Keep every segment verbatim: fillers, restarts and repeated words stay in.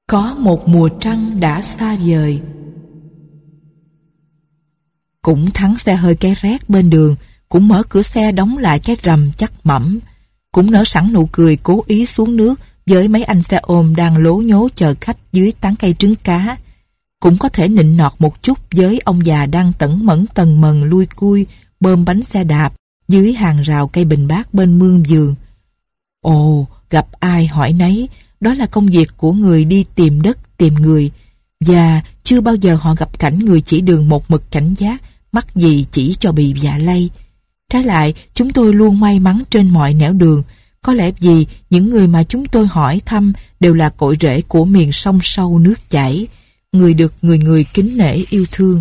Có một mùa trăng đã xa vời. Cũng thắng xe hơi cái rét bên đường, cũng mở cửa xe đóng lại cái rầm chắc mẩm, cũng nở sẵn nụ cười cố ý xuống nước với mấy anh xe ôm đang lố nhố chờ khách dưới tán cây trứng cá, cũng có thể nịnh nọt một chút với ông già đang tẩn mẩn tần mần lui cui bơm bánh xe đạp dưới hàng rào cây bình bát bên mương vườn. Ồ, gặp ai hỏi nấy, đó là công việc của người đi tìm đất tìm người, và chưa bao giờ họ gặp cảnh người chỉ đường một mực cảnh giác, mắc gì chỉ cho bị dạ lây. Trái lại, chúng tôi luôn may mắn trên mọi nẻo đường, có lẽ vì những người mà chúng tôi hỏi thăm đều là cội rễ của miền sông sâu nước chảy, người được người người kính nể yêu thương.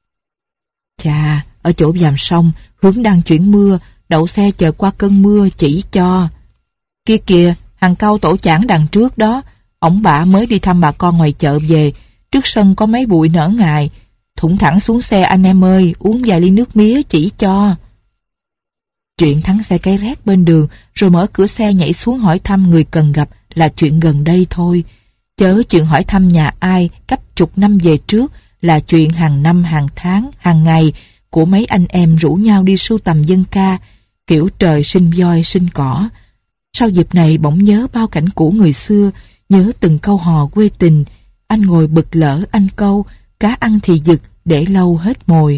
Chà, ở chỗ dàm sông, Hướng đang chuyển mưa, đậu xe chờ qua cơn mưa chỉ cho. Kia kìa, hàng cau tổ chảng đằng trước đó, ổng bả mới đi thăm bà con ngoài chợ về, trước sân có mấy bụi nở ngài, thủng thẳng xuống xe anh em ơi, uống vài ly nước mía chỉ cho. Chuyện thắng xe cái rét bên đường rồi mở cửa xe nhảy xuống hỏi thăm người cần gặp là chuyện gần đây thôi, chớ chuyện hỏi thăm nhà ai cách chục năm về trước là chuyện hàng năm hàng tháng hàng ngày của mấy anh em rủ nhau đi sưu tầm dân ca kiểu trời sinh voi sinh cỏ. Sau dịp này bỗng nhớ bao cảnh cũ người xưa, nhớ từng câu hò quê tình, anh ngồi bực lỡ anh câu, cá ăn thì giựt để lâu hết mồi.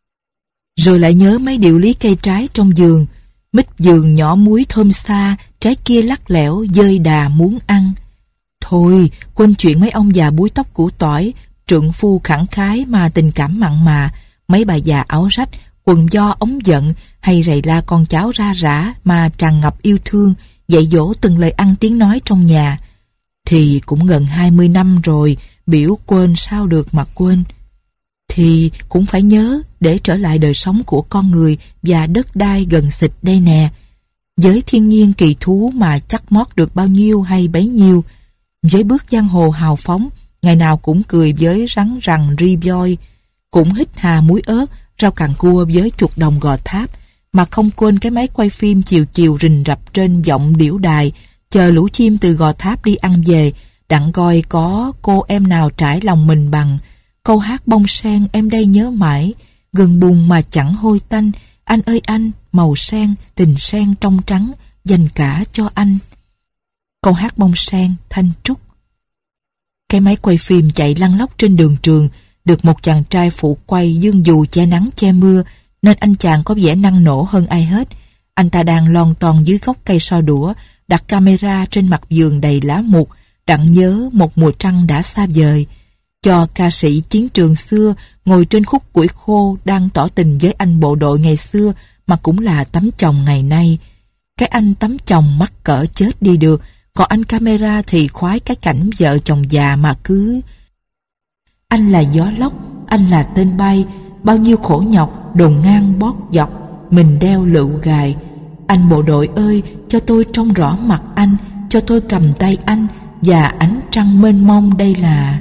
Rồi lại nhớ mấy điệu lý cây trái trong vườn, mít vườn nhỏ muối thơm xa, trái kia lắc lẻo dơi đà muốn ăn. Thôi, quên chuyện mấy ông già búi tóc củ tỏi, trượng phu khẳng khái mà tình cảm mặn mà, mấy bà già áo rách, quần do ống giận hay rầy la con cháu ra rã mà tràn ngập yêu thương, dạy dỗ từng lời ăn tiếng nói trong nhà. Thì cũng gần hai mươi năm rồi, biểu quên sao được mà quên. Thì cũng phải nhớ để trở lại đời sống của con người và đất đai gần xịt đây nè. Với thiên nhiên kỳ thú mà chắc mót được bao nhiêu hay bấy nhiêu, với bước giang hồ hào phóng, ngày nào cũng cười với rắn rằn ri voi, cũng hít hà muối ớt, rau càng cua với chuột đồng Gò Tháp, mà không quên cái máy quay phim chiều chiều rình rập trên vọng điểu đài, chờ lũ chim từ Gò Tháp đi ăn về, đặng coi có cô em nào trải lòng mình bằng câu hát bông sen em đây nhớ mãi, gần bùn mà chẳng hôi tanh, anh ơi anh, màu sen, tình sen trong trắng, dành cả cho anh. Câu hát bông sen, Thanh Trúc. Cái máy quay phim chạy lăn lóc trên đường trường, được một chàng trai phụ quay dương dù che nắng che mưa, nên anh chàng có vẻ năng nổ hơn ai hết. Anh ta đang lon ton dưới gốc cây so đũa, đặt camera trên mặt vườn đầy lá mục, đặng nhớ một mùa trăng đã xa vời, cho ca sĩ chiến trường xưa ngồi trên khúc củi khô đang tỏ tình với anh bộ đội ngày xưa mà cũng là tấm chồng ngày nay. Cái anh tấm chồng mắc cỡ chết đi được, còn anh camera thì khoái cái cảnh vợ chồng già mà cứ. Anh là gió lốc, anh là tên bay, bao nhiêu khổ nhọc đồn ngang bót dọc, mình đeo lựu gài. Anh bộ đội ơi, cho tôi trông rõ mặt anh, cho tôi cầm tay anh, và ánh trăng mênh mông đây là.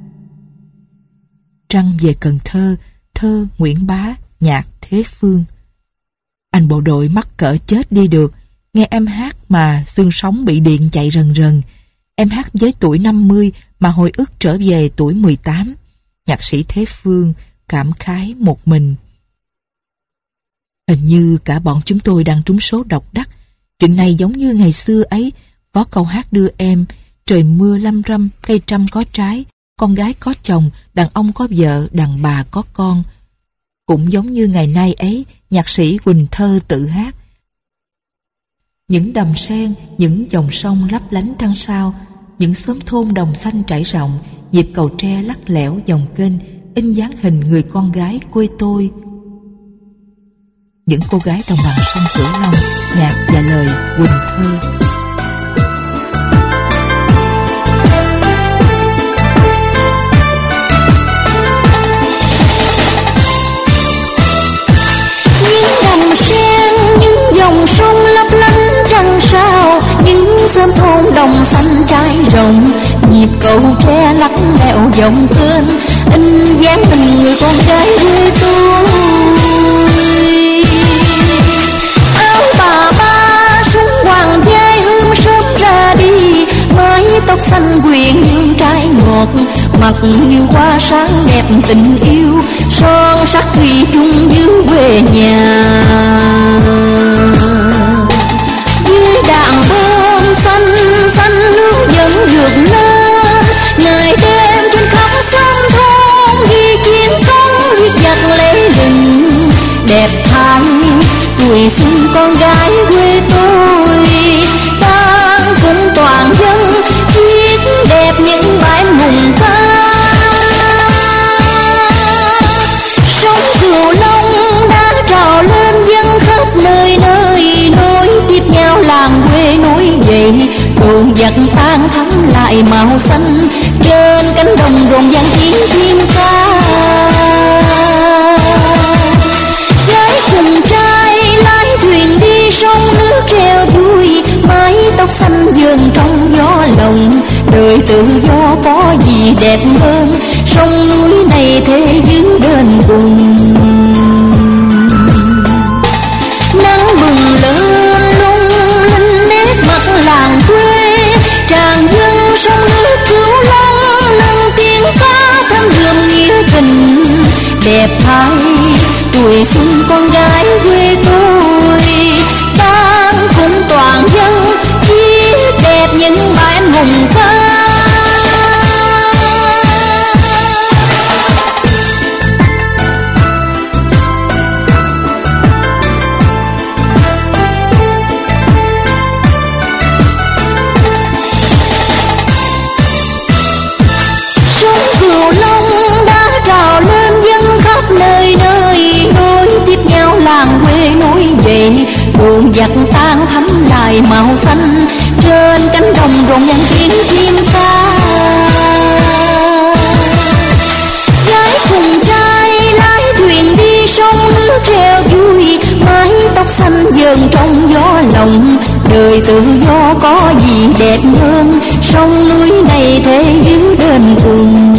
Trăng về Cần Thơ, thơ Nguyễn Bá, nhạc Thế Phương. Anh bộ đội mắc cỡ chết đi được, nghe em hát mà xương sống bị điện chạy rần rần. Em hát với tuổi năm mươi mà hồi ức trở về tuổi mười tám. Nhạc sĩ Thế Phương cảm khái một mình. Hình như cả bọn chúng tôi đang trúng số độc đắc. Chuyện này giống như ngày xưa ấy, có câu hát đưa em, trời mưa lâm râm, cây trăm có trái, con gái có chồng, đàn ông có vợ, đàn bà có con. Cũng giống như ngày nay ấy, nhạc sĩ Quỳnh Thơ tự hát. Những đầm sen, những dòng sông lấp lánh trăng sao, những xóm thôn đồng xanh trải rộng, nhịp cầu tre lắc lẻo dòng kênh, in dáng hình người con gái quê tôi. Những cô gái đồng bằng sông Cửu Long, nhạc và lời Quỳnh Thơ. Dòng sông lấp lánh trăng sao, những xóm thôn đồng xanh trải rộng, nhịp cầu tre lắc lẻo dòng kênh, in dáng hình người con gái quê tôi. Áo bà ba súng hoàng vai hương sớm ra đi, mái tóc tóc xanh quyện hương trái ngọt, mặt như hoa sáng đẹp tình yêu, son sắc thủy chung dưới quê nhà. Dưới đàn bông xanh xanh nước vẫn vượt lên, ngày đêm trên khắp sông thôn ghi chiến công viết giặc lễ lừng. Đẹp thay tuổi xuân con gái quê tôi, ta cùng toàn dân viết đẹp những bài hùng ca. Sông Cửu Long đã trào lên dân khắp nơi nơi, nối tiếp nhau làng quê nối dậy, đồn giặc tan thắm lại màu xanh, trên cánh đồng rộn vang tiếng chim ca. Gái cùng trai lái thuyền đi sông nước reo vui, mái tóc xanh vờn trong gió lồng, đời tự do có gì đẹp hơn, sông núi này thế giữ bên cùng. Nắng bừng lên lung linh nét mặt làng quê, tràn dâng sông nước Cửu Long, nâng tiếng ca thắm đượm nghĩa tình. Đẹp thay tuổi xuân con gái quê tôi, ta cùng toàn dân viết đẹp những bài anh hùng ca. Sông Cửu Long đã trào lên dân khắp nơi nơi, nối tiếp nhau làng quê nối dậy, đồn giặc tan thắm lại màu xanh, trên cánh đồng rộn vang tiếng chim ca. Gái cùng trai lái thuyền đi sông nước reo vui, mái tóc xanh vờn trong gió lồng, đời tự do có gì đẹp hơn, sông núi này thế giữ bên cùng.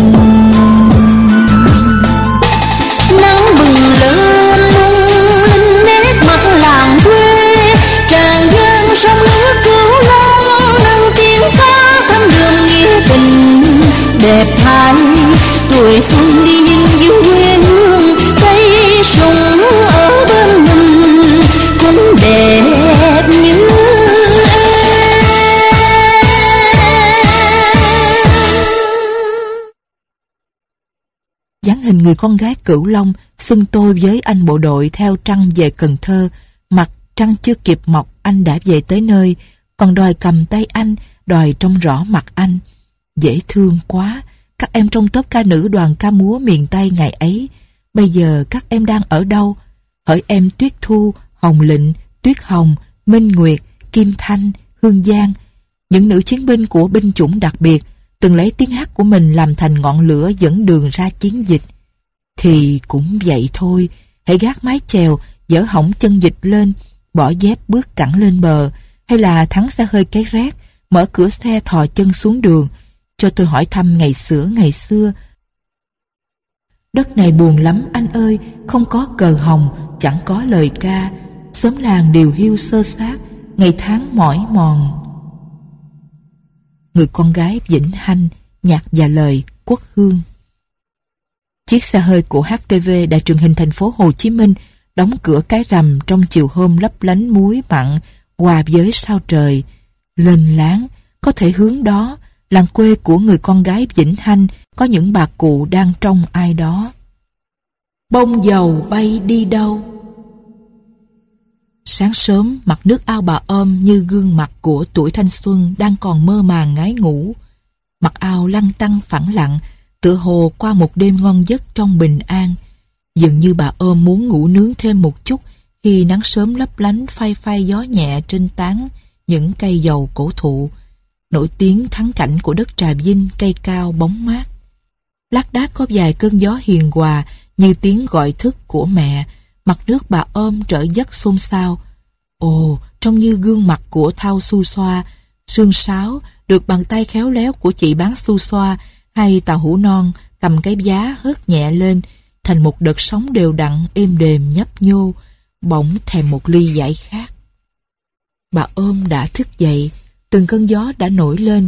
Nắng bừng lên lung linh nét mặt làng quê, tràn dâng sông nước Cửu Long, nâng tiếng ca thắm đượm nghĩa tình. Đẹp thay tuổi xuân đi nhưng giữ quê hương, cây sung ở bên mình cũng đẹp như dáng hình người con gái Cửu Long xưng tôi với anh bộ đội theo Trăng về Cần Thơ. Mặt trăng chưa kịp mọc anh đã về tới nơi, còn đòi cầm tay anh, đòi trông rõ mặt anh. Dễ thương quá. Các em trong tốp ca nữ đoàn ca múa miền Tây ngày ấy, bây giờ các em đang ở đâu? Hỡi em Tuyết Thu, Hồng Lịnh, Tuyết Hồng, Minh Nguyệt, Kim Thanh, Hương Giang, những nữ chiến binh của binh chủng đặc biệt, từng lấy tiếng hát của mình làm thành ngọn lửa dẫn đường ra chiến dịch. Thì cũng vậy thôi, hãy gác mái chèo, dỡ hỏng chân vịt lên, bỏ dép bước cẳng lên bờ, hay là thắng xe hơi cái rét, mở cửa xe thò chân xuống đường, cho tôi hỏi thăm ngày xưa ngày xưa. Đất này buồn lắm anh ơi, không có cờ hồng, chẳng có lời ca, xóm làng điều hiu sơ sát, ngày tháng mỏi mòn. Người con gái Vĩnh Hanh, nhạc và lời Quốc Hương. Chiếc xe hơi của hát tê vê Đài truyền hình thành phố Hồ Chí Minh đóng cửa cái rầm trong chiều hôm lấp lánh muối mặn hòa với sao trời. Lên láng, có thể hướng đó, làng quê của người con gái Vĩnh Hanh có những bà cụ đang trông ai đó. Bông dầu bay đi đâu? Sáng sớm, mặt nước ao Bà Ôm như gương mặt của tuổi thanh xuân đang còn mơ màng ngái ngủ. Mặt ao lăn tăn phẳng lặng, tựa hồ qua một đêm ngon giấc trong bình an. Dường như bà Ôm muốn ngủ nướng thêm một chút khi nắng sớm lấp lánh phai phai gió nhẹ trên tán những cây dầu cổ thụ, nổi tiếng thắng cảnh của đất Trà Vinh, cây cao bóng mát. Lác đác có vài cơn gió hiền hòa như tiếng gọi thức của mẹ. Mặt nước Bà Ôm trở giấc xôn xao. Ồ, trông như gương mặt của thau su xoa, sương sáo được bàn tay khéo léo của chị bán su xoa hay Tàu Hũ Non cầm cái giá hớt nhẹ lên thành một đợt sóng đều đặn êm đềm nhấp nhô, bỗng thèm một ly giải khát. Bà Ôm đã thức dậy, từng cơn gió đã nổi lên,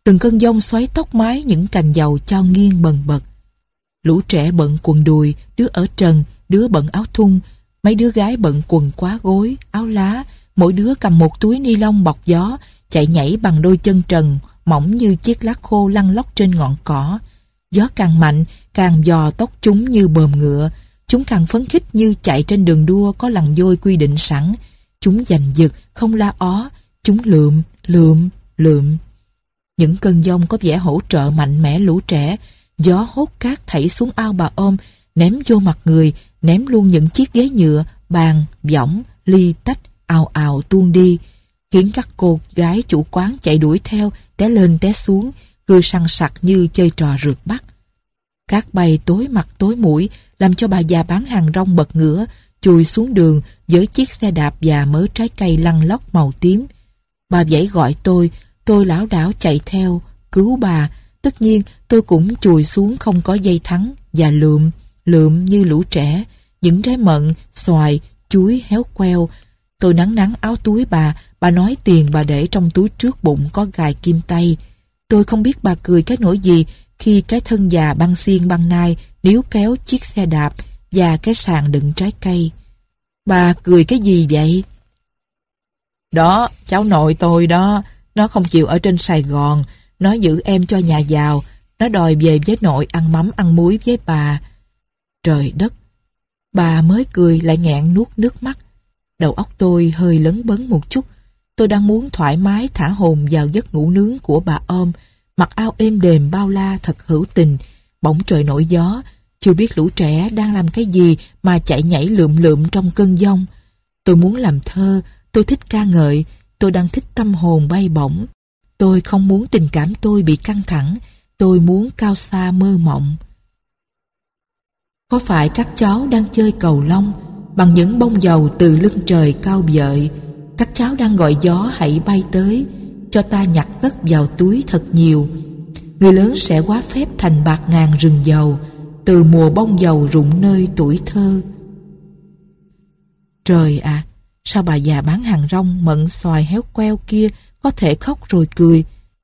Từng cơn giông xoáy tóc mái những cành dầu trao nghiêng bần bật. Lũ trẻ bận quần đùi, đứa ở trần, đứa bận áo thun, mấy đứa gái bận quần quá gối, áo lá, mỗi đứa cầm một túi ni lông bọc gió, chạy nhảy bằng đôi chân trần, mỏng như chiếc lá khô lăn lóc trên ngọn cỏ. Gió càng mạnh, càng dò tóc chúng như bờm ngựa. Chúng càng phấn khích như chạy trên đường đua có lằn vôi quy định sẵn. Chúng giành giật, không la ó. Chúng lượm, lượm, lượm. Những cơn giông có vẻ hỗ trợ mạnh mẽ lũ trẻ. Gió hốt cát thảy xuống ao bà ôm, ném vô mặt người, ném luôn những chiếc ghế nhựa, bàn, võng, ly, tách, ào ào tuôn đi, khiến các cô gái chủ quán chạy đuổi theo, té lên té xuống, cười sằng sặc như chơi trò rượt bắt. Cát bay tối mặt tối mũi, làm cho bà già bán hàng rong bật ngửa, chùi xuống đường với chiếc xe đạp và mớ trái cây lăn lóc màu tím. Bà vẫy gọi tôi, tôi lảo đảo chạy theo, cứu bà. Tất nhiên tôi cũng chùi xuống không có dây thắng và lượm, lượm như lũ trẻ, những trái mận, xoài, chuối héo queo. Tôi nắn nắn áo túi bà, bà nói tiền bà để trong túi trước bụng có gài kim tay. Tôi không biết bà cười cái nỗi gì khi cái thân già băng xiên băng nai níu kéo chiếc xe đạp và cái sàn đựng trái cây. Bà cười cái gì vậy? Đó, cháu nội tôi đó, nó không chịu ở trên Sài Gòn, nó giữ em cho nhà giàu, nó đòi về với nội ăn mắm ăn muối với bà. Trời đất! Bà mới cười lại nghẹn nuốt nước mắt. Đầu óc tôi hơi lấn bấn một chút. Tôi đang muốn thoải mái thả hồn vào giấc ngủ nướng của bà ôm, mặc áo êm đềm bao la thật hữu tình. Bỗng trời nổi gió, chưa biết lũ trẻ đang làm cái gì mà chạy nhảy lượm lượm trong cơn giông. Tôi muốn làm thơ, tôi thích ca ngợi, tôi đang thích tâm hồn bay bổng. Tôi không muốn tình cảm tôi bị căng thẳng, tôi muốn cao xa mơ mộng. Có phải các cháu đang chơi cầu lông bằng những bông dầu từ lưng trời cao vợi? Các cháu đang gọi gió hãy bay tới, cho ta nhặt cất vào túi thật nhiều. Người lớn sẽ quá phép thành bạc ngàn rừng dầu, từ mùa bông dầu rụng nơi tuổi thơ. Trời ạ, à, sao bà già bán hàng rong mận xoài héo queo kia có thể khóc rồi cười?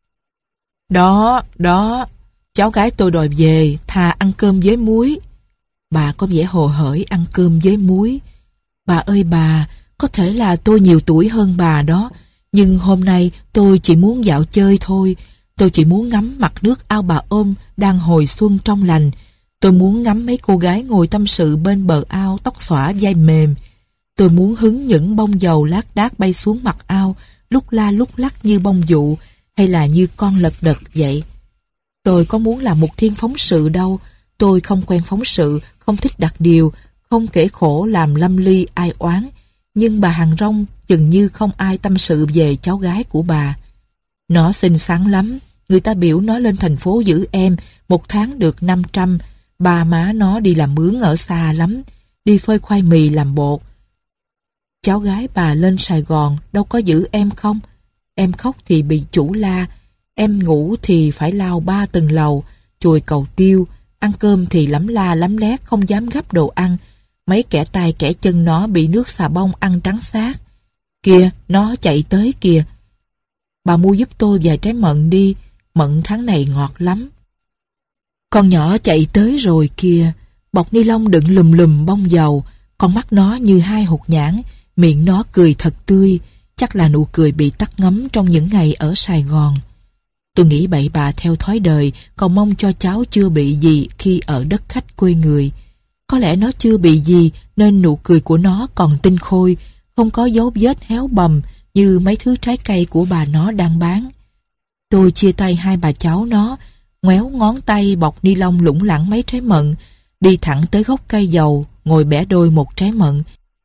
Đó, đó, cháu gái tôi đòi về, thà ăn cơm với muối. Bà có vẻ hồ hởi ăn cơm với muối. Bà ơi bà, có thể là tôi nhiều tuổi hơn bà đó, nhưng hôm nay tôi chỉ muốn dạo chơi thôi. Tôi chỉ muốn ngắm mặt nước ao bà ôm đang hồi xuân trong lành. Tôi muốn ngắm mấy cô gái ngồi tâm sự bên bờ ao tóc xõa vai mềm. Tôi muốn hứng những bông dầu lác đác bay xuống mặt ao, lúc la lúc lắc như bông dụ, hay là như con lật đật vậy. Tôi có muốn làm một thiên phóng sự đâu. Tôi không quen phóng sự, không thích đặt điều, không kể khổ làm lâm ly ai oán. Nhưng bà hàng rong chừng như không ai tâm sự về cháu gái của bà. Nó xinh xắn lắm, người ta biểu nó lên thành phố giữ em, một tháng được năm trăm. Ba má nó đi làm mướn ở xa lắm, đi phơi khoai mì làm bột. Cháu gái bà lên Sài Gòn đâu có giữ em không? Em khóc thì bị chủ la, em ngủ thì phải lao ba tầng lầu, chùi cầu tiêu, ăn cơm thì lắm la lắm lét không dám gắp đồ ăn. Mấy kẻ tay kẻ chân nó bị nước xà bông ăn trắng xác. Kìa, nó chạy tới kìa. Bà mua giúp tôi vài trái mận đi, mận tháng này ngọt lắm. Con nhỏ chạy tới rồi kìa, bọc ni lông đựng lùm lùm bông dầu, con mắt nó như hai hột nhãn, miệng nó cười thật tươi, chắc là nụ cười bị tắt ngấm trong những ngày ở Sài Gòn. Tôi nghĩ bậy bạ theo thói đời, còn mong cho cháu chưa bị gì khi ở đất khách quê người. Có lẽ nó chưa bị gì nên nụ cười của nó còn tinh khôi, không có dấu vết héo bầm như mấy thứ trái cây của bà nó đang bán. Tôi chia tay hai bà cháu nó, ngoéo ngón tay bọc ni lông lủng lẳng mấy trái mận, đi thẳng tới gốc cây dầu, ngồi bẻ đôi một trái mận.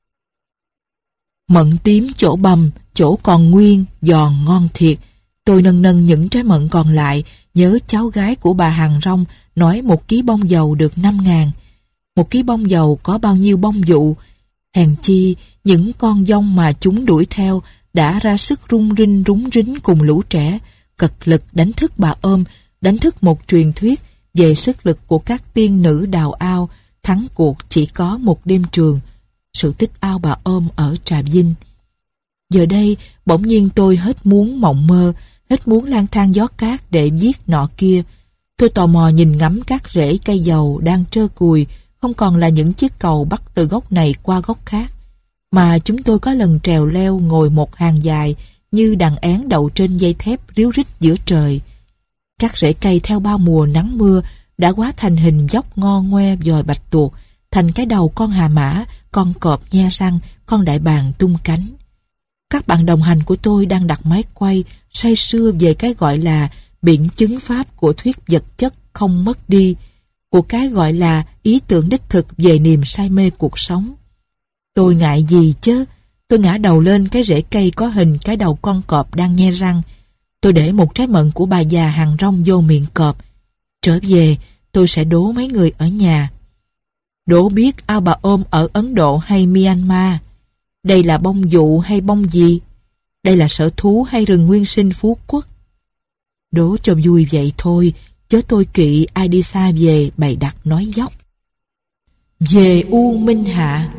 Mận tím chỗ bầm, chỗ còn nguyên, giòn ngon thiệt. Tôi nâng nâng những trái mận còn lại, nhớ cháu gái của bà hàng rong nói một ký bông dầu được năm ngàn. Một ký bông dầu có bao nhiêu bông dụ? Hèn chi, những con dông mà chúng đuổi theo đã ra sức rung rinh rúng rính cùng lũ trẻ, cật lực đánh thức bà ôm, đánh thức một truyền thuyết về sức lực của các tiên nữ đào ao, thắng cuộc chỉ có một đêm trường, sự tích ao bà ôm ở Trà Vinh. Giờ đây, bỗng nhiên tôi hết muốn mộng mơ, hết muốn lang thang gió cát để giết nọ kia. Tôi tò mò nhìn ngắm các rễ cây dầu đang trơ cùi, không còn là những chiếc cầu bắt từ gốc này qua gốc khác, mà chúng tôi có lần trèo leo ngồi một hàng dài như đàn én đậu trên dây thép ríu rít giữa trời. Các rễ cây theo bao mùa nắng mưa đã hóa thành hình dốc ngo ngoe dòi bạch tuộc, thành cái đầu con hà mã, con cọp nhe răng, con đại bàng tung cánh. Các bạn đồng hành của tôi đang đặt máy quay, say sưa về cái gọi là biện chứng pháp của thuyết vật chất không mất đi, của cái gọi là ý tưởng đích thực về niềm say mê cuộc sống. Tôi ngại gì chứ? Tôi ngã đầu lên cái rễ cây có hình cái đầu con cọp đang nhe răng. Tôi để một trái mận của bà già hàng rong vô miệng cọp. Trở về, tôi sẽ đố mấy người ở nhà. Đố biết ao bà ôm ở Ấn Độ hay Myanmar? Đây là bông dụ hay bông gì? Đây là sở thú hay rừng nguyên sinh Phú Quốc? Đố cho vui vậy thôi, chớ tôi kỵ ai đi xa về bày đặt nói dóc. Về U Minh Hạ.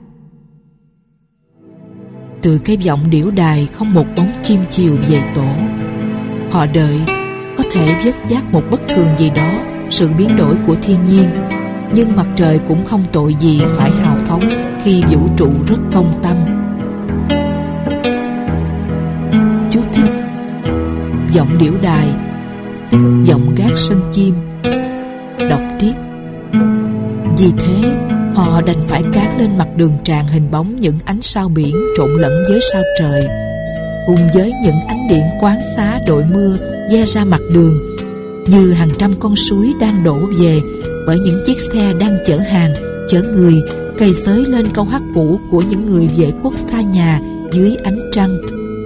Từ cái vọng điểu đài không một bóng chim chiều về tổ. Họ đợi, có thể vất vát một bất thường gì đó, sự biến đổi của thiên nhiên, nhưng mặt trời cũng không tội gì phải hào phóng khi vũ trụ rất công tâm. Chú thích: vọng điểu đài, tức vọng gác sân chim. Đọc tiếp: vì thế họ đành phải cán lên mặt đường tràn hình bóng những ánh sao biển trộn lẫn với sao trời, cùng với những ánh điện quán xá đội mưa ve ra mặt đường, như hàng trăm con suối đang đổ về bởi những chiếc xe đang chở hàng, chở người, cày xới lên câu hát cũ của những người vệ quốc xa nhà dưới ánh trăng.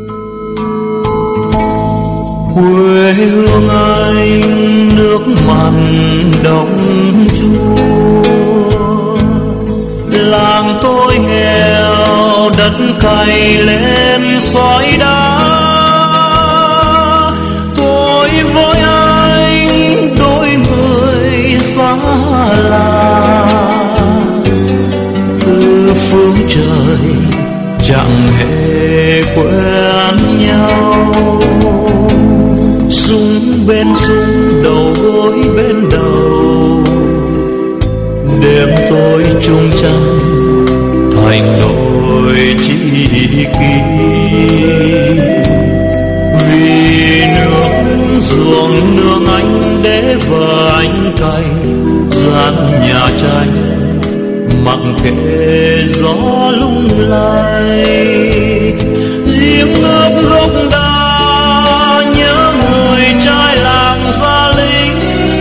Quê hương anh nước mặn đồng chua, làng tôi nghèo đất cày lên sỏi đá. Tôi với anh đôi người xa lạ, từ phương trời chẳng hề quen nhau. Súng bên súng, đầu gối bên đầu, đêm tôi chung chăn thành đôi tri kỷ. Vì nước ruộng nương anh để vợ anh cày, gian nhà tranh mặc kệ gió lung lay. Riêng ướp gốc đa nhớ người trai làng Gia Linh.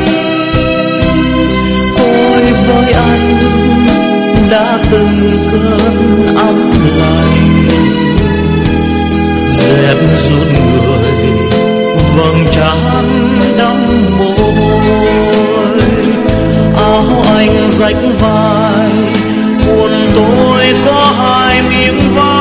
Tôi với anh đã từng cơn ấm lạnh, dẹp ruột người vầng trán đong môi. Áo anh rách vai, quần tôi có hai miếng vá.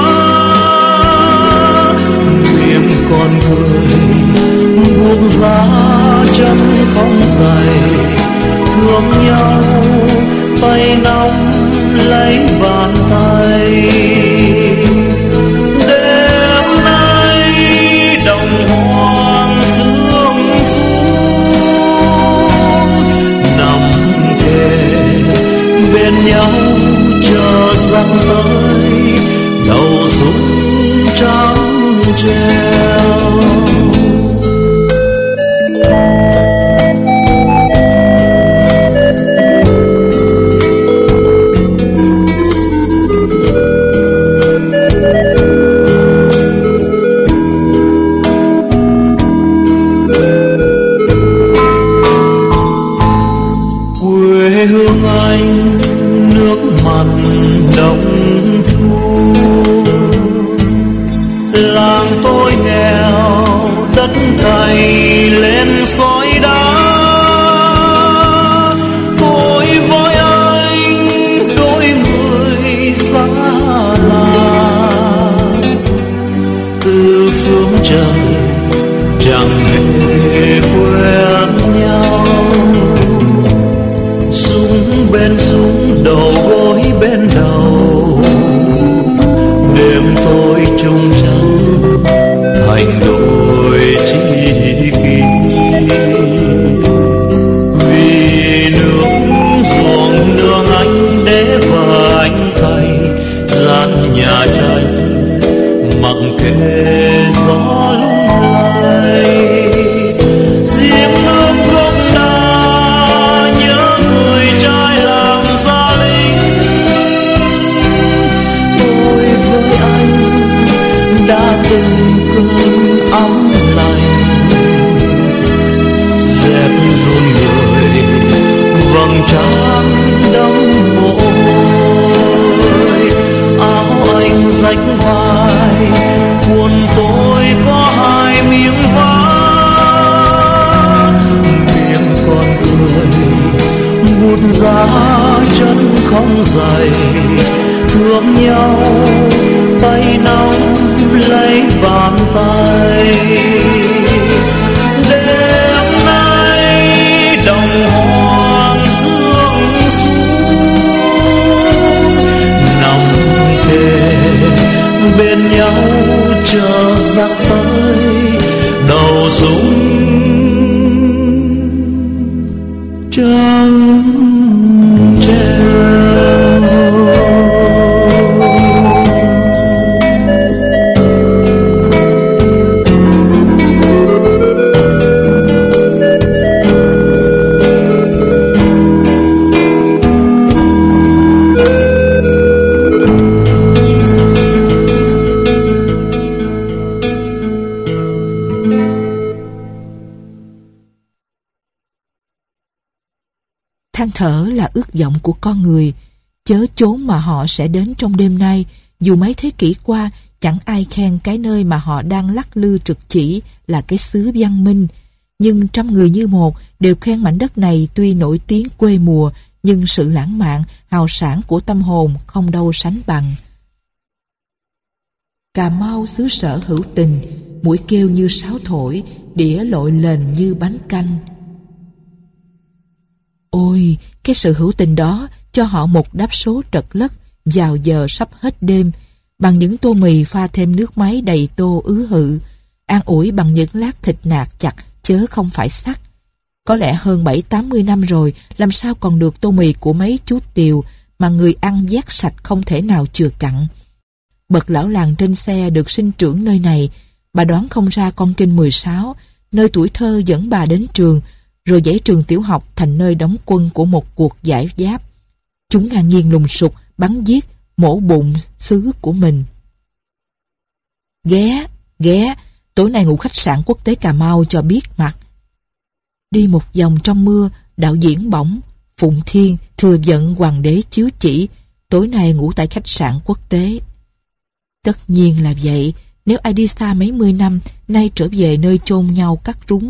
Riêng con người buông giá chân không dày, thương nhau tay nắm lấy bàn tay. Đêm nay đồng hoang sương xuống, nằm kề bên nhau chờ rằng tới đầu súng trắng treo. trán đẫm mồ hôi, áo anh rách vai, quần tôi có hai miếng vá, miệng còn cười, bút giá chân không dày, thương nhau tay nắm lấy bàn tay. Đêm nay đồng hoang dương xuống, nằm kề bên nhau chờ giặc tới đầu súng trắng treo. Than thở là ước vọng của con người, chớ chốn mà họ sẽ đến trong đêm nay. Dù mấy thế kỷ qua, chẳng ai khen cái nơi mà họ đang lắc lư trực chỉ là cái xứ văn minh. Nhưng trăm người như một đều khen mảnh đất này tuy nổi tiếng quê mùa, nhưng sự lãng mạn, hào sảng của tâm hồn không đâu sánh bằng. Cà Mau xứ sở hữu tình, mũi kêu như sáo thổi, đĩa lội lên như bánh canh. Ôi, cái sự hữu tình đó cho họ một đáp số trật lất vào giờ sắp hết đêm, bằng những tô mì pha thêm nước máy đầy tô ứ hự, an ủi bằng những lát thịt nạc chặt chớ không phải sắt. Có lẽ hơn bảy tám mươi năm rồi, làm sao còn được tô mì của mấy chú Tiều mà người ăn vét sạch không thể nào chừa cặn. Bậc lão làng trên xe được sinh trưởng nơi này, bà đoán không ra con kinh mười sáu, nơi tuổi thơ dẫn bà đến trường, rồi dãy trường tiểu học thành nơi đóng quân của một cuộc giải giáp. Chúng ngang nhiên lùng sục, bắn giết, mổ bụng xứ của mình. Ghé, ghé, tối nay ngủ khách sạn quốc tế Cà Mau cho biết mặt. Đi một vòng trong mưa, đạo diễn bỗng, Phụng Thiên thừa giận hoàng đế chiếu chỉ, tối nay ngủ tại khách sạn quốc tế. Tất nhiên là vậy, nếu ai đi xa mấy mươi năm, nay trở về nơi chôn nhau cắt rúng.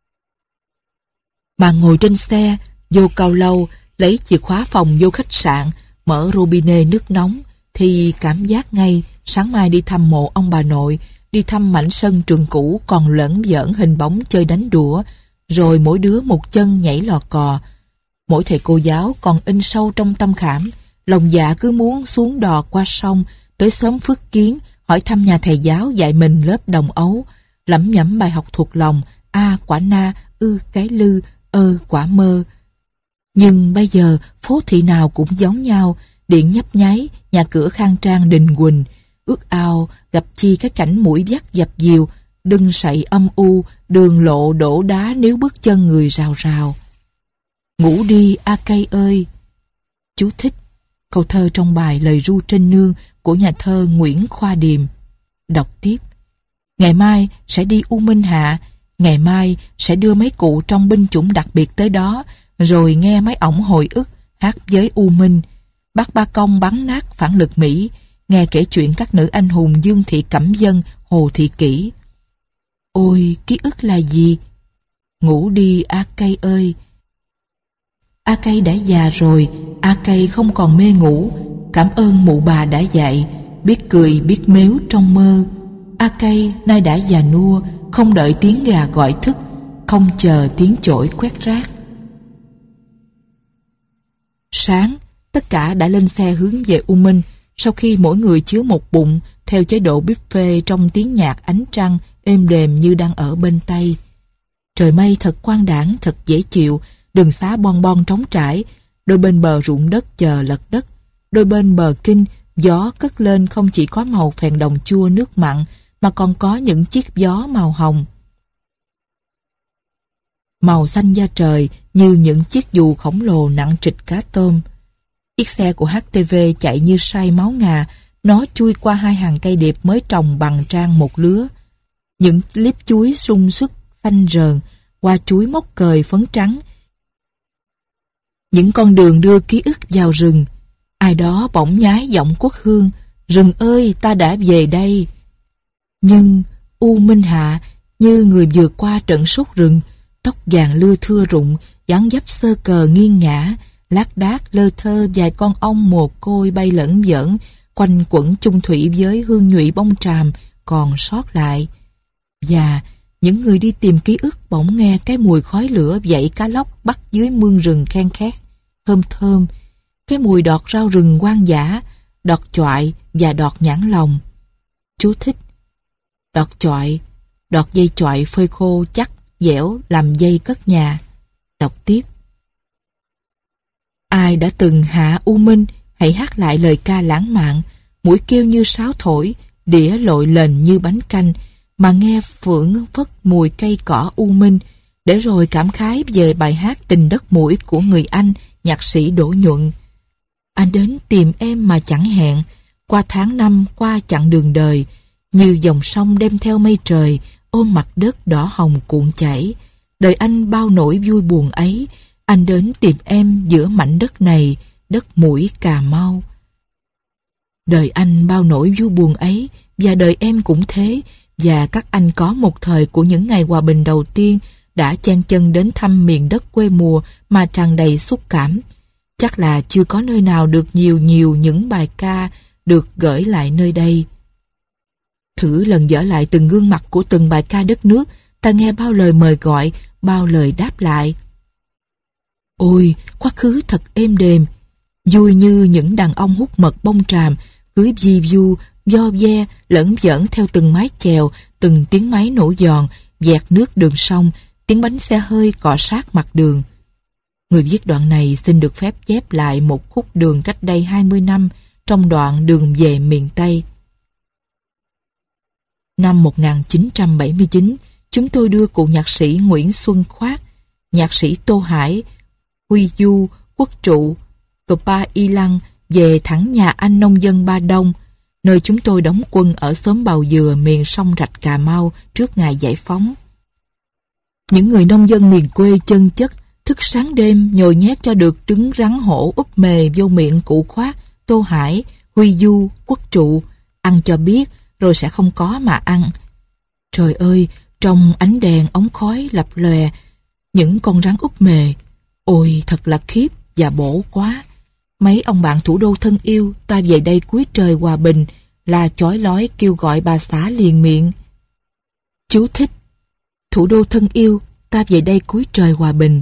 Mà ngồi trên xe, vô cao lâu, lấy chìa khóa phòng vô khách sạn, mở robinet nước nóng, thì cảm giác ngay sáng mai đi thăm mộ ông bà nội, đi thăm mảnh sân trường cũ còn lẫn giỡn hình bóng chơi đánh đũa, rồi mỗi đứa một chân nhảy lò cò. Mỗi thầy cô giáo còn in sâu trong tâm khảm, lòng dạ cứ muốn xuống đò qua sông, tới xóm Phước Kiến, hỏi thăm nhà thầy giáo dạy mình lớp đồng ấu, lẩm nhẩm bài học thuộc lòng, a quả na, ư cái lư, ơ quả mơ. Nhưng bây giờ phố thị nào cũng giống nhau, điện nhấp nháy, nhà cửa khang trang đình quỳnh, ước ao gặp chi cái cảnh mũi vắt dập dìu, đưng sậy âm u, đường lộ đổ đá nếu bước chân người rào rào. Ngủ đi a cây ơi. Chú thích câu thơ trong bài Lời ru trên nương của nhà thơ Nguyễn Khoa Điềm. Đọc tiếp. Ngày mai sẽ đi U Minh Hạ, ngày mai sẽ đưa mấy cụ trong binh chủng đặc biệt tới đó, rồi nghe mấy ổng hồi ức hát với U Minh. Bác Ba Công bắn nát phản lực Mỹ, nghe kể chuyện các nữ anh hùng Dương Thị Cẩm Dân, Hồ Thị Kỷ. Ôi, ký ức là gì? Ngủ đi A Cây ơi. A Cây đã già rồi, A Cây không còn mê ngủ. Cảm ơn mụ bà đã dạy, biết cười biết mếu trong mơ. A Cây nay đã già nua, không đợi tiếng gà gọi thức, không chờ tiếng chổi quét rác. Sáng, tất cả đã lên xe hướng về U Minh, sau khi mỗi người chứa một bụng, theo chế độ buffet trong tiếng nhạc ánh trăng êm đềm như đang ở bên Tây. Trời mây thật quang đãng, thật dễ chịu, đường xá bon bon trống trải, đôi bên bờ ruộng đất chờ lật đất, đôi bên bờ kinh, gió cất lên không chỉ có màu phèn đồng chua nước mặn, mà còn có những chiếc gió màu hồng. Màu xanh da trời như những chiếc dù khổng lồ nặng trịch cá tôm. Chiếc xe của hát tê vê chạy như say máu ngà, nó chui qua hai hàng cây điệp mới trồng bằng trang một lứa. Những líp chuối sung sức xanh rờn, qua chuối mốc cời phấn trắng. những con đường đưa ký ức vào rừng. Ai đó bỗng nhái giọng quốc hương, rừng ơi ta đã về đây. Nhưng U Minh Hạ như người vượt qua trận sốt rừng, tóc vàng lưa thưa rụng, dáng dấp sơ cờ nghiêng ngã, lác đác lơ thơ vài con ong mồ côi bay lởn vởn quanh quẩn chung thủy với hương nhụy bông tràm còn sót lại. Và những người đi tìm ký ức bỗng nghe cái mùi khói lửa dậy cá lóc bắt dưới mương rừng khen khét, thơm thơm, cái mùi đọt rau rừng hoang dã, đọt choại và đọt nhãn lòng. Chú thích: đọt choại, đọt dây choại phơi khô chắc, dẻo làm dây cất nhà. Đọc tiếp. Ai đã từng hạ U Minh, hãy hát lại lời ca lãng mạn, mũi kêu như sáo thổi, đĩa lội lềnh như bánh canh, mà nghe phượng phất mùi cây cỏ U Minh, để rồi cảm khái về bài hát Tình đất mũi của người Anh, nhạc sĩ Đỗ Nhuận. Anh đến tìm em mà chẳng hẹn, qua tháng năm, qua chặng đường đời, như dòng sông đem theo mây trời, ôm mặt đất đỏ hồng cuộn chảy. Đời anh bao nỗi vui buồn ấy, anh đến tìm em giữa mảnh đất này, đất mũi Cà Mau. Đời anh bao nỗi vui buồn ấy, và đời em cũng thế, và các anh có một thời của những ngày hòa bình đầu tiên đã chen chân đến thăm miền đất quê mùa mà tràn đầy xúc cảm. Chắc là chưa có nơi nào được nhiều nhiều những bài ca được gửi lại nơi đây. Thử lần dở lại từng gương mặt của từng bài ca đất nước, ta nghe bao lời mời gọi, bao lời đáp lại. Ôi, quá khứ thật êm đềm, vui như những đàn ông hút mật bông tràm, cứ vi vu, vo ve, lẫn vởn theo từng mái chèo, từng tiếng máy nổ giòn, vẹt nước đường sông, tiếng bánh xe hơi cọ sát mặt đường. Người viết đoạn này xin được phép chép lại một khúc đường cách đây hai mươi năm trong đoạn đường về miền Tây. Năm một nghìn chín trăm bảy mươi chín, chúng tôi đưa cụ nhạc sĩ Nguyễn Xuân Khoát, nhạc sĩ Tô Hải, Huy Du, Quốc Trụ, Cpa Y Lăng về thẳng nhà anh nông dân Ba Đông, nơi chúng tôi đóng quân ở xóm Bào Dừa miền sông Rạch Cà Mau trước ngày giải phóng. Những người nông dân miền quê chân chất, thức sáng đêm nhồi nhét cho được trứng rắn hổ úp mề vô miệng cụ Khoát, Tô Hải, Huy Du, Quốc Trụ, ăn cho biết rồi sẽ không có mà ăn. Trời ơi, trong ánh đèn ống khói lập lòe, những con rắn úp mề, ôi thật là khiếp và bổ quá. Mấy ông bạn thủ đô thân yêu, ta về đây cuối trời hòa bình, là chói lói kêu gọi bà xã liền miệng. Chú thích: thủ đô thân yêu, ta về đây cuối trời hòa bình.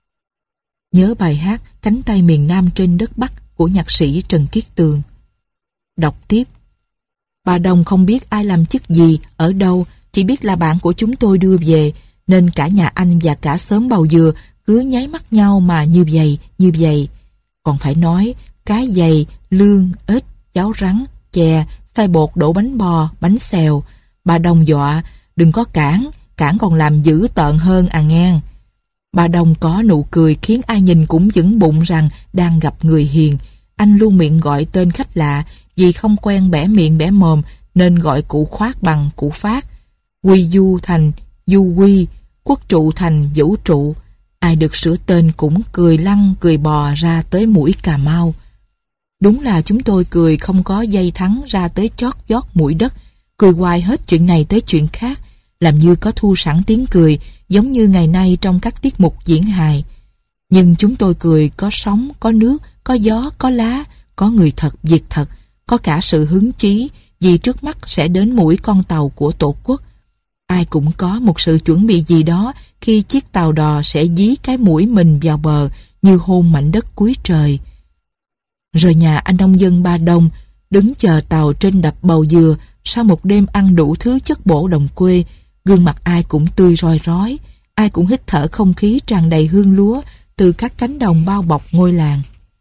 Nhớ bài hát Cánh tay miền Nam trên đất Bắc của nhạc sĩ Trần Kiết Tường. Đọc tiếp. Bà Đồng không biết ai làm chức gì, ở đâu, chỉ biết là bạn của chúng tôi đưa về, nên cả nhà anh và cả xóm Bào Dừa cứ nháy mắt nhau mà như vậy, như vậy. Còn phải nói, cá dày, lương, ếch, cháo rắn, chè, xay bột đổ bánh bò, bánh xèo. Bà Đồng dọa, đừng có cản, cản còn làm dữ tợn hơn à ngang. Bà Đồng có nụ cười khiến ai nhìn cũng vững bụng rằng đang gặp người hiền. Anh luôn miệng gọi tên khách lạ, vì không quen bẻ miệng bẻ mồm nên gọi cụ Khoát bằng cụ Phát. Huy Du thành Du Huy, Quốc Trụ thành Vũ Trụ. Ai được sửa tên cũng cười lăn cười bò ra tới mũi Cà Mau. Đúng là chúng tôi cười không có dây thắng ra tới chót vót mũi đất, cười hoài hết chuyện này tới chuyện khác, làm như có thu sẵn tiếng cười, giống như ngày nay trong các tiết mục diễn hài. Nhưng chúng tôi cười có sóng, có nước, có gió, có lá, có người thật, việc thật, có cả sự hứng chí, vì trước mắt sẽ đến mũi con tàu của Tổ quốc. Ai cũng có một sự chuẩn bị gì đó khi chiếc tàu đò sẽ dí cái mũi mình vào bờ như hôn mảnh đất cuối trời. Rồi nhà anh nông dân Ba Đông đứng chờ tàu trên đập Bào Dừa sau một đêm ăn đủ thứ chất bổ đồng quê, gương mặt ai cũng tươi roi rói, ai cũng hít thở không khí tràn đầy hương lúa từ các cánh đồng bao bọc ngôi làng.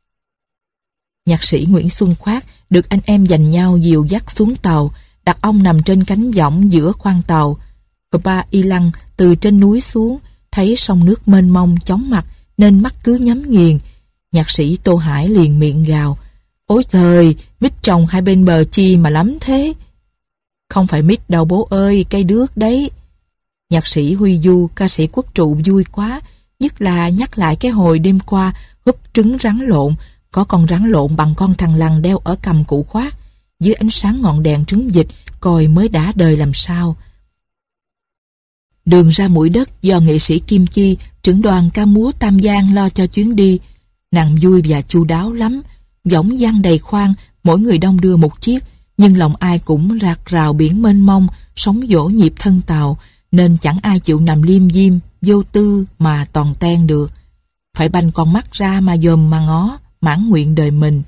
Nhạc sĩ Nguyễn Xuân Khoát được anh em giành nhau dìu dắt xuống tàu, đặt ông nằm trên cánh võng giữa khoang tàu. Cpa Y Lăng từ trên núi xuống, thấy sông nước mênh mông chóng mặt nên mắt cứ nhắm nghiền. Nhạc sĩ Tô Hải liền miệng gào, ôi trời, mít trồng hai bên bờ chi mà lắm thế. Không phải mít đâu bố ơi, cây đước đấy. Nhạc sĩ Huy Du, ca sĩ Quốc Trụ vui quá, nhất là nhắc lại cái hồi đêm qua húp trứng rắn lộn, có con rắn lộn bằng con thằn lằn đeo ở cằm cụ Khoát. Dưới ánh sáng ngọn đèn trứng vịt, coi mới đã đời làm sao. Đường ra Mũi Đất do nghệ sĩ Kim Chi, trưởng đoàn ca múa Tam Giang lo cho chuyến đi. Nàng vui và chu đáo lắm, võng dang đầy khoang, mỗi người đong đưa một chiếc, nhưng lòng ai cũng rạc rào biển mênh mông, sóng vỗ nhịp thân tàu, nên chẳng ai chịu nằm liêm diêm, vô tư mà toàn ten được. Phải banh con mắt ra mà dòm mà ngó, mãn nguyện đời mình.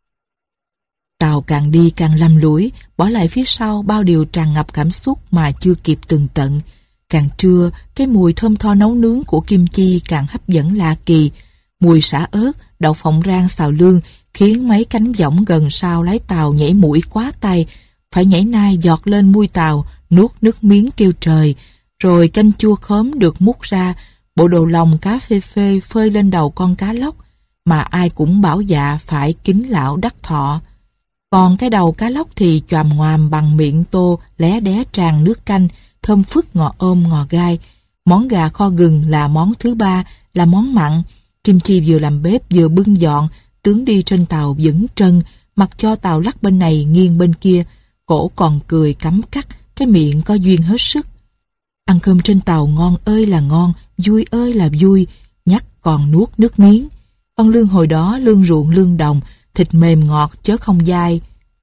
Tàu càng đi càng lầm lũi, bỏ lại phía sau bao điều tràn ngập cảm xúc mà chưa kịp tường tận. Càng trưa, cái mùi thơm tho nấu nướng của Kim Chi càng hấp dẫn lạ kỳ. Mùi sả ớt, đậu phộng rang xào lương khiến mấy cánh võng gần sau lái tàu nhảy mũi quá tay, phải nhảy nai giọt lên mui tàu, nuốt nước miếng kêu trời. Rồi canh chua khóm được múc ra, bộ đồ lòng cá phê phê phơi lên đầu con cá lóc, mà ai cũng bảo dạ phải kính lão đắc thọ. Còn cái đầu cá lóc thì choàm ngoàm bằng miệng tô lé đé tràn nước canh, thơm phức ngò ôm ngò gai. Món gà kho gừng là món thứ ba, là món mặn. Kim Chi vừa làm bếp vừa bưng dọn, tướng đi trên tàu vững trân, mặc cho tàu lắc bên này nghiêng bên kia, cổ còn cười cắm cắt, cái miệng có duyên hết sức. Ăn cơm trên tàu ngon ơi là ngon, vui ơi là vui, nhắc còn nuốt nước miếng. Con lương hồi đó lương ruộng lương đồng, thịt mềm ngọt chớ không dai,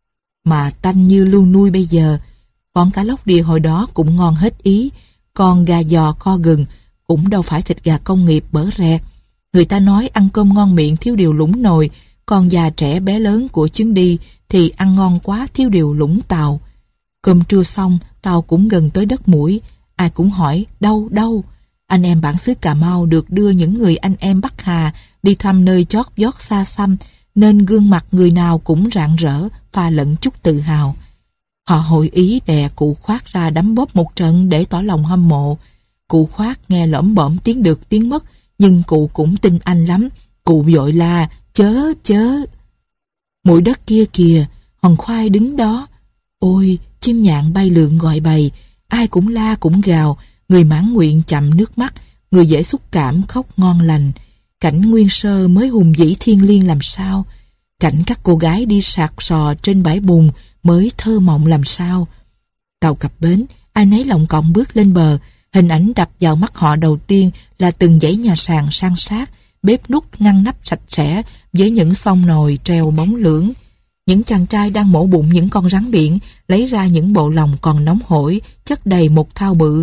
mà tanh như lương nuôi bây giờ. Con cá lóc đìa hồi đó cũng ngon hết ý, còn gà giò kho gừng cũng đâu phải thịt gà công nghiệp bở rẹt. Người ta nói ăn cơm ngon miệng thiếu điều lũng nồi, còn già trẻ bé lớn của chuyến đi thì ăn ngon quá thiếu điều lũng tàu. Cơm trưa xong, tàu cũng gần tới đất Mũi, ai cũng hỏi đâu đâu. Anh em bản xứ Cà Mau được đưa những người anh em Bắc Hà đi thăm nơi chót vót xa xăm, nên gương mặt người nào cũng rạng rỡ, pha lẫn chút tự hào. Họ hội ý đè cụ Khoát ra đấm bóp một trận để tỏ lòng hâm mộ. Cụ Khoát nghe lẩm bẩm tiếng được tiếng mất, nhưng cụ cũng tin anh lắm. Cụ vội la chớ chớ. Mũi Đất kia kìa, hòn khoai đứng đó. Ôi, chim nhạn bay lượn gọi bầy, ai cũng la cũng gào, người mãn nguyện chậm nước mắt, người dễ xúc cảm khóc ngon lành. Cảnh nguyên sơ mới hùng vĩ thiêng liêng làm sao, cảnh các cô gái đi sạc sò trên bãi bùn mới thơ mộng làm sao. Tàu cập bến, ai nấy lòng còng bước lên bờ, hình ảnh đập vào mắt họ đầu tiên là từng dãy nhà sàn san sát, bếp nút ngăn nắp sạch sẽ với những xông nồi treo bóng lưỡng. Những chàng trai đang mổ bụng những con rắn biển, lấy ra những bộ lòng còn nóng hổi, chất đầy một thau bự.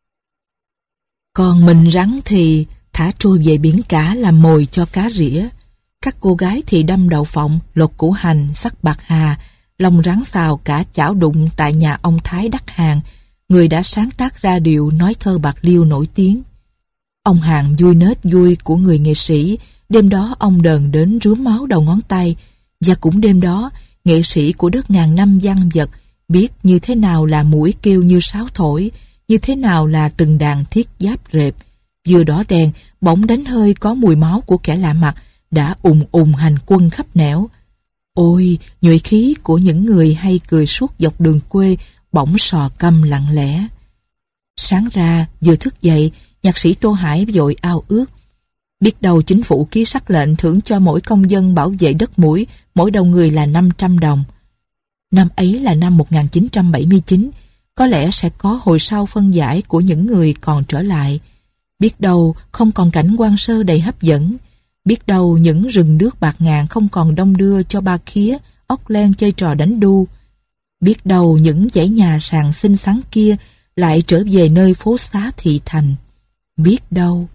Còn mình rắn thì thả trôi về biển cả làm mồi cho cá rỉa. Các cô gái thì đâm đậu phộng, lột củ hành, sắc bạc hà, lòng rắn xào cả chảo đụng tại nhà ông Thái Đắc Hàng, người đã sáng tác ra điệu nói thơ bạc liêu nổi tiếng. Ông Hàng vui nết vui của người nghệ sĩ, đêm đó ông đờn đến rướm máu đầu ngón tay, và cũng đêm đó, nghệ sĩ của đất ngàn năm văn vật biết như thế nào là mũi kêu như sáo thổi, như thế nào là từng đàn thiết giáp rệp. Vừa đỏ đèn, bỗng đánh hơi có mùi máu của kẻ lạ mặt đã ùng ùng hành quân khắp nẻo. Ôi, nhuệ khí của những người hay cười suốt dọc đường quê bỗng sò câm lặng lẽ. Sáng ra, vừa thức dậy, nhạc sĩ Tô Hải vội ao ước. Biết đâu chính phủ ký sắc lệnh thưởng cho mỗi công dân bảo vệ đất Mũi, mỗi đầu người là năm trăm đồng. Năm ấy là năm một nghìn chín trăm bảy mươi chín, có lẽ sẽ có hồi sau phân giải của những người còn trở lại. Biết đâu không còn cảnh quan sơ đầy hấp dẫn. Biết đâu những rừng nước bạc ngàn không còn đông đưa cho ba khía, ốc len chơi trò đánh đu. Biết đâu những dãy nhà sàn xinh xắn kia lại trở về nơi phố xá thị thành. Biết đâu...